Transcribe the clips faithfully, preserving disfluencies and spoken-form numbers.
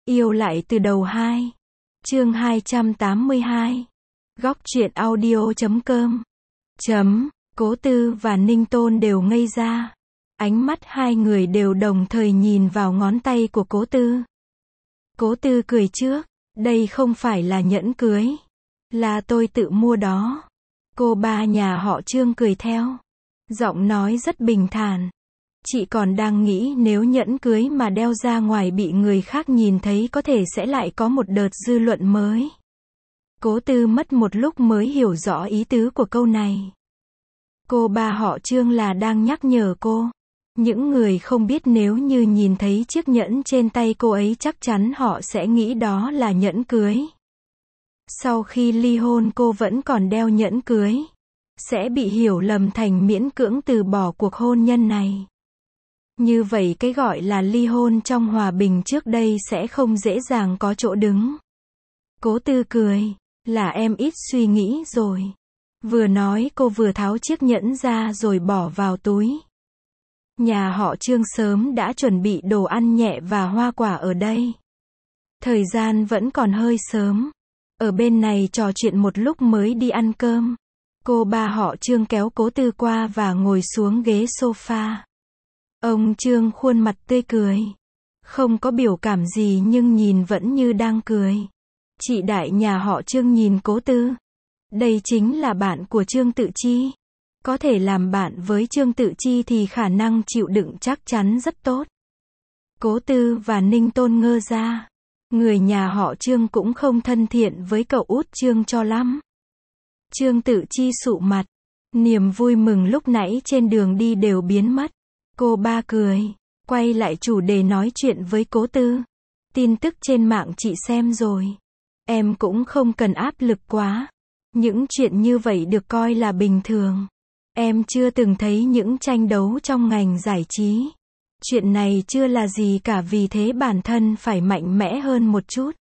Yêu lại từ đầu hai. Chương hai trăm tám mươi hai. Góc truyện audio chấm com. Chấm, Cố Tư và Ninh Tôn đều ngây ra. Ánh mắt hai người đều đồng thời nhìn vào ngón tay của Cố Tư. Cố Tư cười trước, đây không phải là nhẫn cưới. Là tôi tự mua đó. Cô ba nhà họ Trương cười theo. Giọng nói rất bình thản. Chị còn đang nghĩ nếu nhẫn cưới mà đeo ra ngoài bị người khác nhìn thấy có thể sẽ lại có một đợt dư luận mới. Cố Tư mất một lúc mới hiểu rõ ý tứ của câu này. Cô ba họ Trương là đang nhắc nhở cô. Những người không biết nếu như nhìn thấy chiếc nhẫn trên tay cô ấy chắc chắn họ sẽ nghĩ đó là nhẫn cưới. Sau khi ly hôn cô vẫn còn đeo nhẫn cưới. Sẽ bị hiểu lầm thành miễn cưỡng từ bỏ cuộc hôn nhân này. Như vậy cái gọi là ly hôn trong hòa bình trước đây sẽ không dễ dàng có chỗ đứng. Cố Tư cười, là em ít suy nghĩ rồi. Vừa nói cô vừa tháo chiếc nhẫn ra rồi bỏ vào túi. Nhà họ Trương sớm đã chuẩn bị đồ ăn nhẹ và hoa quả ở đây. Thời gian vẫn còn hơi sớm. Ở bên này trò chuyện một lúc mới đi ăn cơm. Cô ba họ Trương kéo Cố Tư qua và ngồi xuống ghế sofa. Ông Trương khuôn mặt tươi cười. Không có biểu cảm gì nhưng nhìn vẫn như đang cười. Chị đại nhà họ Trương nhìn Cố Tư. Đây chính là bạn của Trương Tự Chi. Có thể làm bạn với Trương Tự Chi thì khả năng chịu đựng chắc chắn rất tốt. Cố Tư và Ninh Tôn ngơ ra. Người nhà họ Trương cũng không thân thiện với cậu út Trương cho lắm. Trương Tự Chi sụ mặt. Niềm vui mừng lúc nãy trên đường đi đều biến mất. Cô ba cười, quay lại chủ đề nói chuyện với Cố Tư. Tin tức trên mạng chị xem rồi. Em cũng không cần áp lực quá. Những chuyện như vậy được coi là bình thường. Em chưa từng thấy những tranh đấu trong ngành giải trí. Chuyện này chưa là gì cả vì thế bản thân phải mạnh mẽ hơn một chút.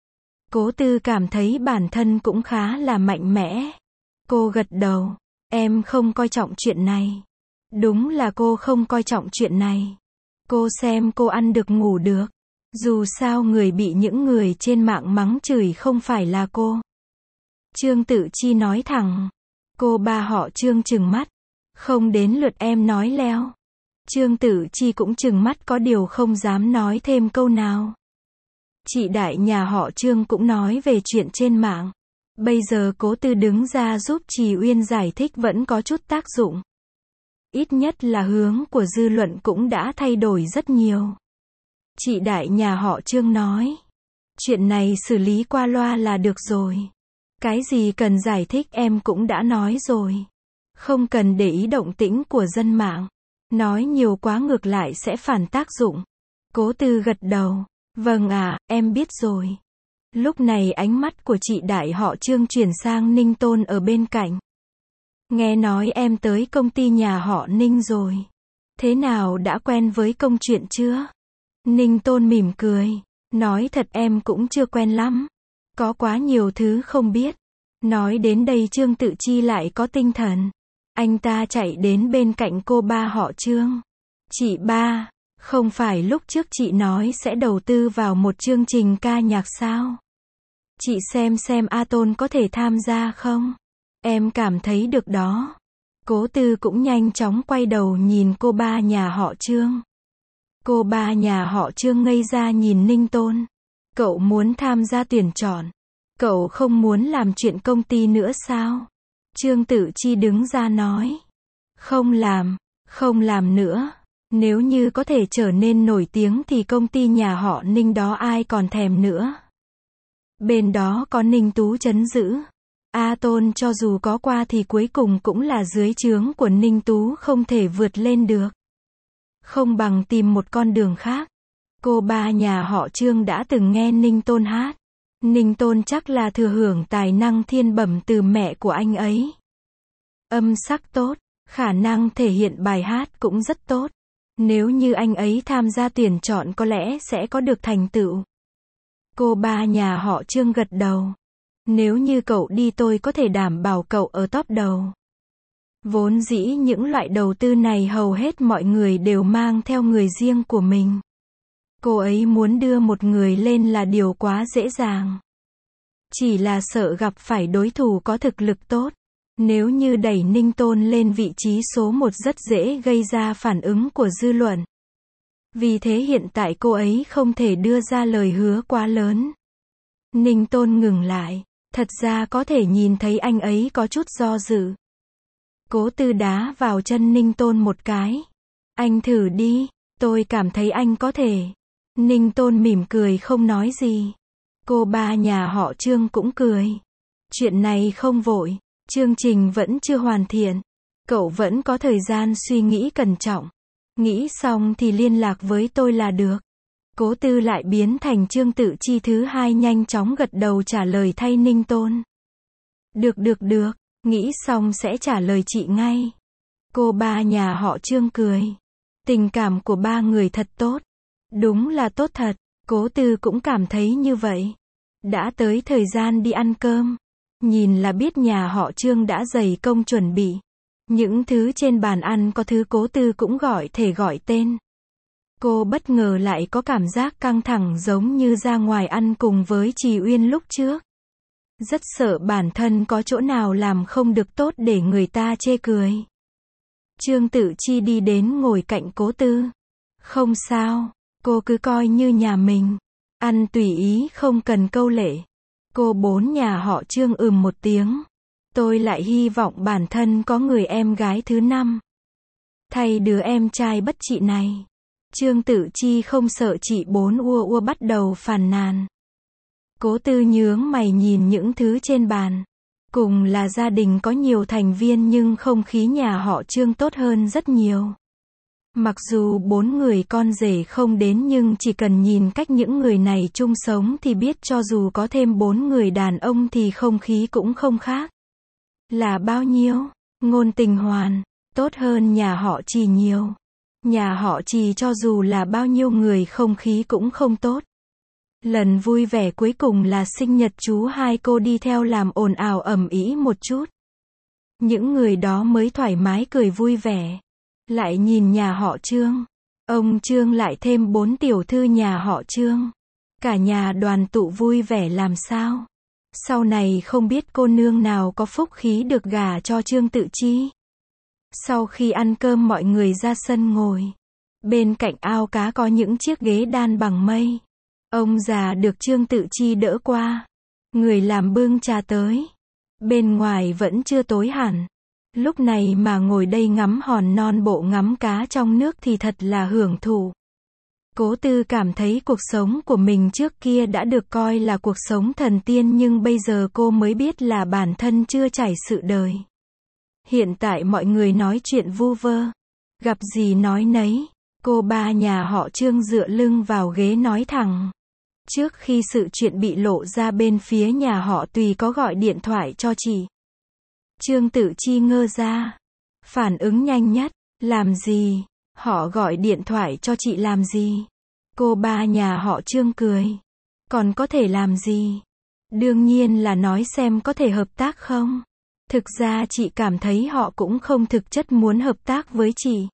Cố Tư cảm thấy bản thân cũng khá là mạnh mẽ. Cô gật đầu. Em không coi trọng chuyện này. Đúng là cô không coi trọng chuyện này. Cô xem cô ăn được ngủ được. Dù sao người bị những người trên mạng mắng chửi không phải là cô. Trương Tự Chi nói thẳng. Cô ba họ Trương trừng mắt. Không đến lượt em nói leo. Trương Tự Chi cũng trừng mắt có điều không dám nói thêm câu nào. Chị đại nhà họ Trương cũng nói về chuyện trên mạng. Bây giờ Cố Tư đứng ra giúp Trì Uyên giải thích vẫn có chút tác dụng. Ít nhất là hướng của dư luận cũng đã thay đổi rất nhiều. Chị đại nhà họ Trương nói. Chuyện này xử lý qua loa là được rồi. Cái gì cần giải thích em cũng đã nói rồi. Không cần để ý động tĩnh của dân mạng. Nói nhiều quá ngược lại sẽ phản tác dụng. Cố Tư gật đầu. Vâng à, em biết rồi. Lúc này ánh mắt của chị đại họ Trương chuyển sang Ninh Tôn ở bên cạnh. Nghe nói em tới công ty nhà họ Ninh rồi. Thế nào đã quen với công chuyện chưa? Ninh Tôn mỉm cười. Nói thật em cũng chưa quen lắm. Có quá nhiều thứ không biết. Nói đến đây Trương Tự Chi lại có tinh thần. Anh ta chạy đến bên cạnh cô ba họ Trương. Chị ba, không phải lúc trước chị nói sẽ đầu tư vào một chương trình ca nhạc sao? Chị xem xem A Tôn có thể tham gia không? Em cảm thấy được đó. Cố Tư cũng nhanh chóng quay đầu nhìn cô ba nhà họ Trương. Cô ba nhà họ Trương ngây ra nhìn Ninh Tôn. Cậu muốn tham gia tuyển chọn. Cậu không muốn làm chuyện công ty nữa sao? Trương Tự Chi đứng ra nói. Không làm, không làm nữa. Nếu như có thể trở nên nổi tiếng thì công ty nhà họ Ninh đó ai còn thèm nữa. Bên đó có Ninh Tú trấn giữ. A Tôn cho dù có qua thì cuối cùng cũng là dưới trướng của Ninh Tú không thể vượt lên được. Không bằng tìm một con đường khác. Cô ba nhà họ Trương đã từng nghe Ninh Tôn hát. Ninh Tôn chắc là thừa hưởng tài năng thiên bẩm từ mẹ của anh ấy. Âm sắc tốt, khả năng thể hiện bài hát cũng rất tốt. Nếu như anh ấy tham gia tuyển chọn có lẽ sẽ có được thành tựu. Cô ba nhà họ Trương gật đầu. Nếu như cậu đi tôi có thể đảm bảo cậu ở top đầu. Vốn dĩ những loại đầu tư này hầu hết mọi người đều mang theo người riêng của mình. Cô ấy muốn đưa một người lên là điều quá dễ dàng. Chỉ là sợ gặp phải đối thủ có thực lực tốt. Nếu như đẩy Ninh Tôn lên vị trí số một rất dễ gây ra phản ứng của dư luận. Vì thế hiện tại cô ấy không thể đưa ra lời hứa quá lớn. Ninh Tôn ngừng lại. Thật ra có thể nhìn thấy anh ấy có chút do dự. Cố Tư đá vào chân Ninh Tôn một cái. Anh thử đi, tôi cảm thấy anh có thể. Ninh Tôn mỉm cười không nói gì. Cô ba nhà họ Trương cũng cười. Chuyện này không vội, chương trình vẫn chưa hoàn thiện. Cậu vẫn có thời gian suy nghĩ cẩn trọng. Nghĩ xong thì liên lạc với tôi là được. Cố Tư lại biến thành Trương Tự Chi thứ hai nhanh chóng gật đầu trả lời thay Ninh Tôn. Được được được, nghĩ xong sẽ trả lời chị ngay. Cô ba nhà họ Trương cười. Tình cảm của ba người thật tốt. Đúng là tốt thật, Cố Tư cũng cảm thấy như vậy. Đã tới thời gian đi ăn cơm. Nhìn là biết nhà họ Trương đã dày công chuẩn bị. Những thứ trên bàn ăn có thứ Cố Tư cũng gọi thể gọi tên. Cô bất ngờ lại có cảm giác căng thẳng giống như ra ngoài ăn cùng với Trì Uyên lúc trước. Rất sợ bản thân có chỗ nào làm không được tốt để người ta chê cười. Trương Tự Chi đi đến ngồi cạnh Cố Tư. Không sao, cô cứ coi như nhà mình. Ăn tùy ý không cần câu lệ. Cô bốn nhà họ Trương ừm một tiếng. Tôi lại hy vọng bản thân có người em gái thứ năm. Thay đứa em trai bất trị này. Trương Tự Chi không sợ chị bốn ua ua bắt đầu phàn nàn. Cố Tư nhướng mày nhìn những thứ trên bàn. Cùng là gia đình có nhiều thành viên nhưng không khí nhà họ Trương tốt hơn rất nhiều. Mặc dù bốn người con rể không đến nhưng chỉ cần nhìn cách những người này chung sống thì biết cho dù có thêm bốn người đàn ông thì không khí cũng không khác. Là bao nhiêu? Ngôn Tình Hoàn, tốt hơn nhà họ Trì nhiều. Nhà họ Trì cho dù là bao nhiêu người không khí cũng không tốt. Lần vui vẻ cuối cùng là sinh nhật chú hai cô đi theo làm ồn ào ầm ĩ một chút. Những người đó mới thoải mái cười vui vẻ. Lại nhìn nhà họ Trương. Ông Trương lại thêm bốn tiểu thư nhà họ Trương. Cả nhà đoàn tụ vui vẻ làm sao. Sau này không biết cô nương nào có phúc khí được gả cho Trương Tự Chi. Sau khi ăn cơm mọi người ra sân ngồi. Bên cạnh ao cá có những chiếc ghế đan bằng mây. Ông già được Trương Tự Chi đỡ qua. Người làm bưng trà tới. Bên ngoài vẫn chưa tối hẳn. Lúc này mà ngồi đây ngắm hòn non bộ ngắm cá trong nước thì thật là hưởng thụ. Cố Tư cảm thấy cuộc sống của mình trước kia đã được coi là cuộc sống thần tiên nhưng bây giờ cô mới biết là bản thân chưa trải sự đời. Hiện tại mọi người nói chuyện vu vơ. Gặp gì nói nấy. Cô ba nhà họ Trương dựa lưng vào ghế nói thẳng. Trước khi sự chuyện bị lộ ra bên phía nhà họ Tùy có gọi điện thoại cho chị. Trương Tự Chi ngơ ra. Phản ứng nhanh nhất. Làm gì? Họ gọi điện thoại cho chị làm gì? Cô ba nhà họ Trương cười. Còn có thể làm gì? Đương nhiên là nói xem có thể hợp tác không? Thực ra chị cảm thấy họ cũng không thực chất muốn hợp tác với chị.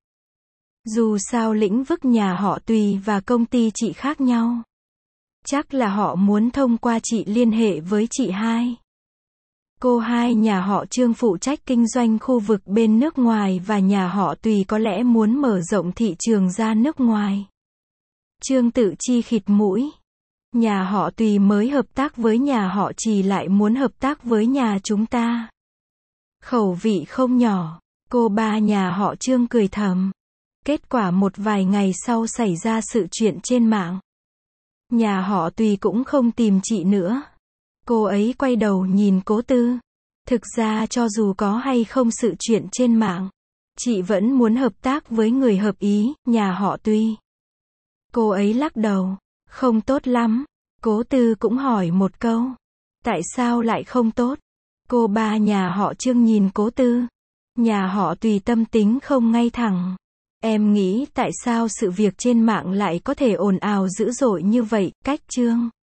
Dù sao lĩnh vực nhà họ Tùy và công ty chị khác nhau. Chắc là họ muốn thông qua chị liên hệ với chị hai. Cô hai nhà họ Trương phụ trách kinh doanh khu vực bên nước ngoài và nhà họ Tùy có lẽ muốn mở rộng thị trường ra nước ngoài. Trương Tự Chi khịt mũi. Nhà họ Tùy mới hợp tác với nhà họ Trì lại muốn hợp tác với nhà chúng ta. Khẩu vị không nhỏ. Cô ba nhà họ Trương cười thầm. Kết quả một vài ngày sau xảy ra sự chuyện trên mạng. Nhà họ Tùy cũng không tìm chị nữa. Cô ấy quay đầu nhìn Cố Tư. Thực ra cho dù có hay không sự chuyện trên mạng, chị vẫn muốn hợp tác với người hợp ý, nhà họ Tùy. Cô ấy lắc đầu. Không tốt lắm. Cố Tư cũng hỏi một câu. Tại sao lại không tốt? Cô ba nhà họ Trương nhìn Cố Tư. Nhà họ Tùy tâm tính không ngay thẳng. Em nghĩ tại sao sự việc trên mạng lại có thể ồn ào dữ dội như vậy, cách Trương